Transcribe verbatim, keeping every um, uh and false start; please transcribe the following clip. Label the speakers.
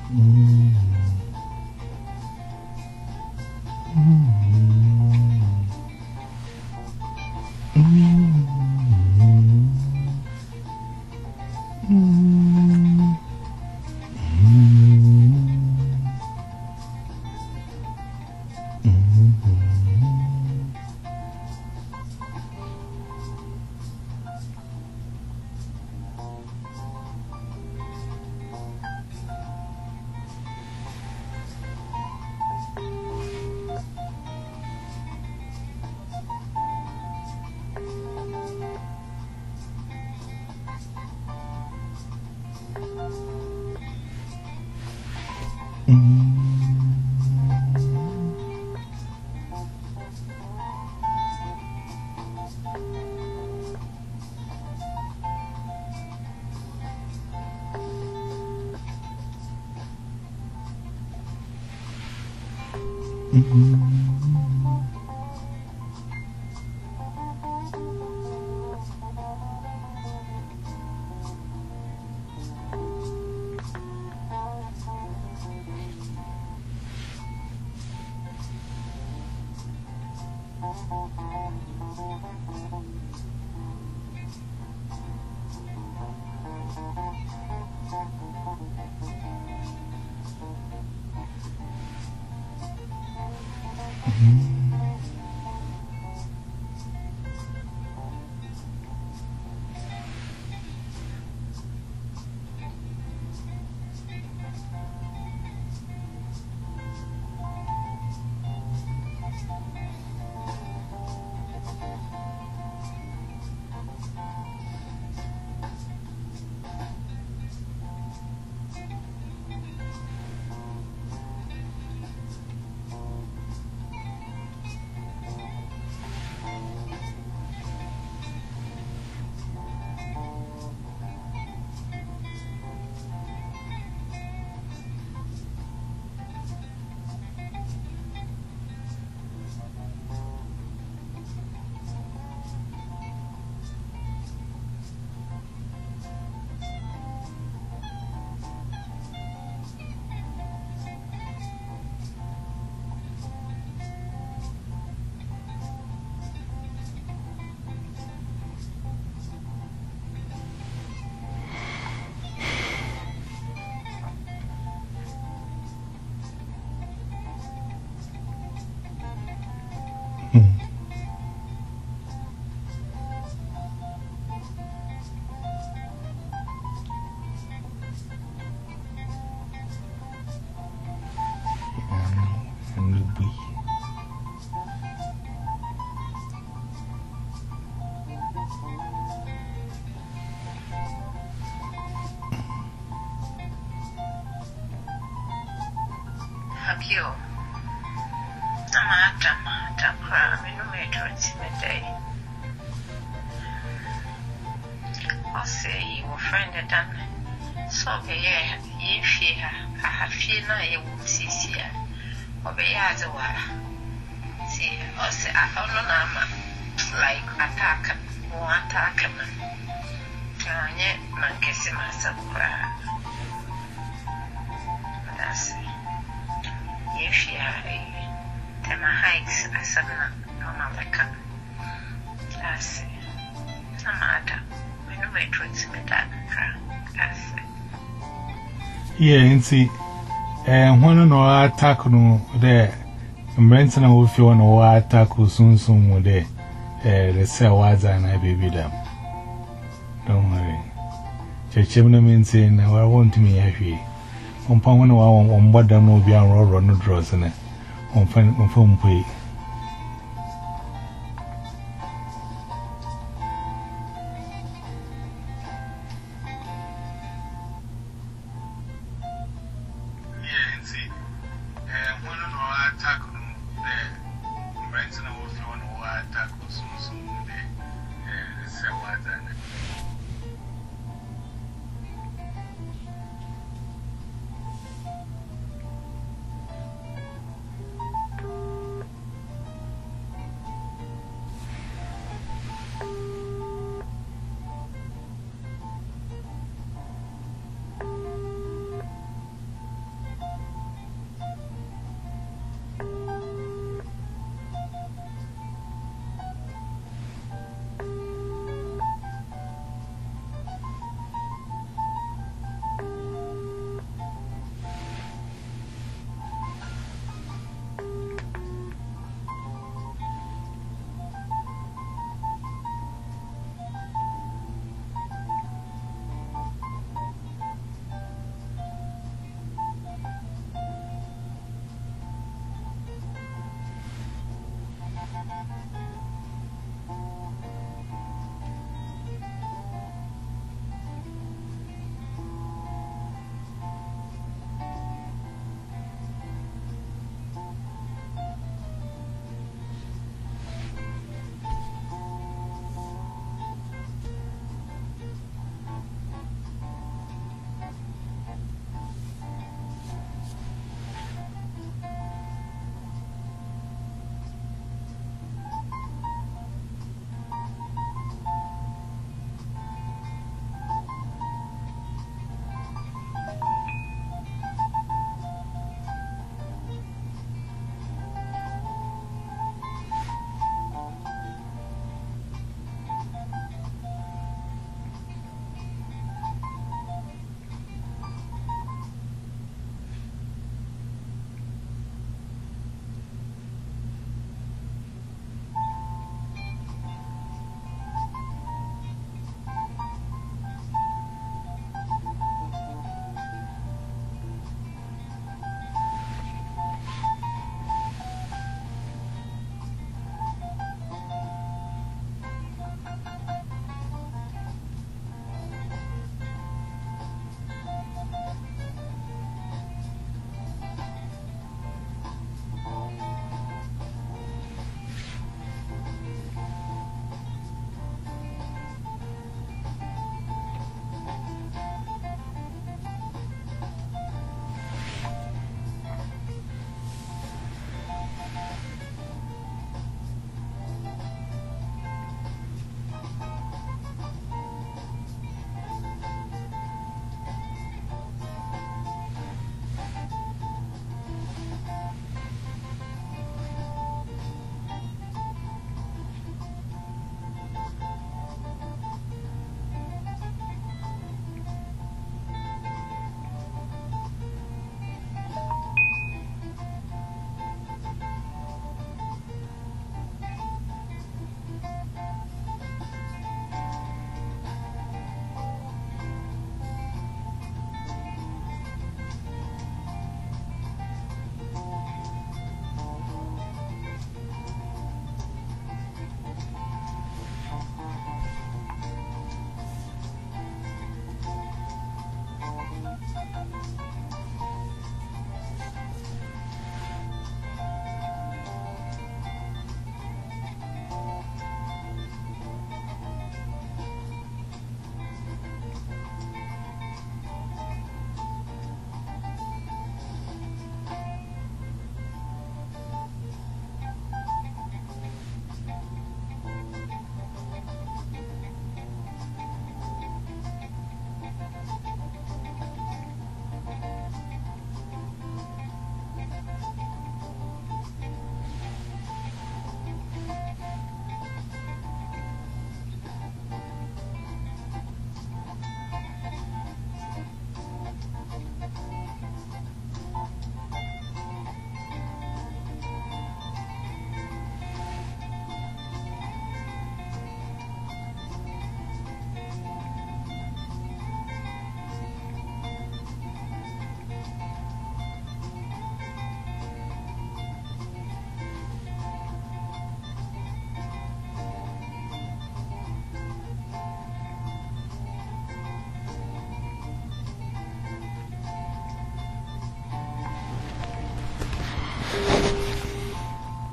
Speaker 1: Yo, Tamata, Takra, Minometros, midday. I'll say you will find it done. So, yeah, if you have fear, you will see here. Or be as a while. See, I'll say, I found no nama like attack or attack a man. Can yet man kissing myself cry. That's it. If you are a tema heights, I said, no, no, like a that's it. No matter. We know it was with that. That's it.
Speaker 2: Yeah, and see, and one no attack no there. And Brenton, if you want to attack soon, soon with there. The cell was and I baby them. Don't worry. Chechimna means saying, I want me happy. On Pamano, on what them will be on road, no draws in it. On phone,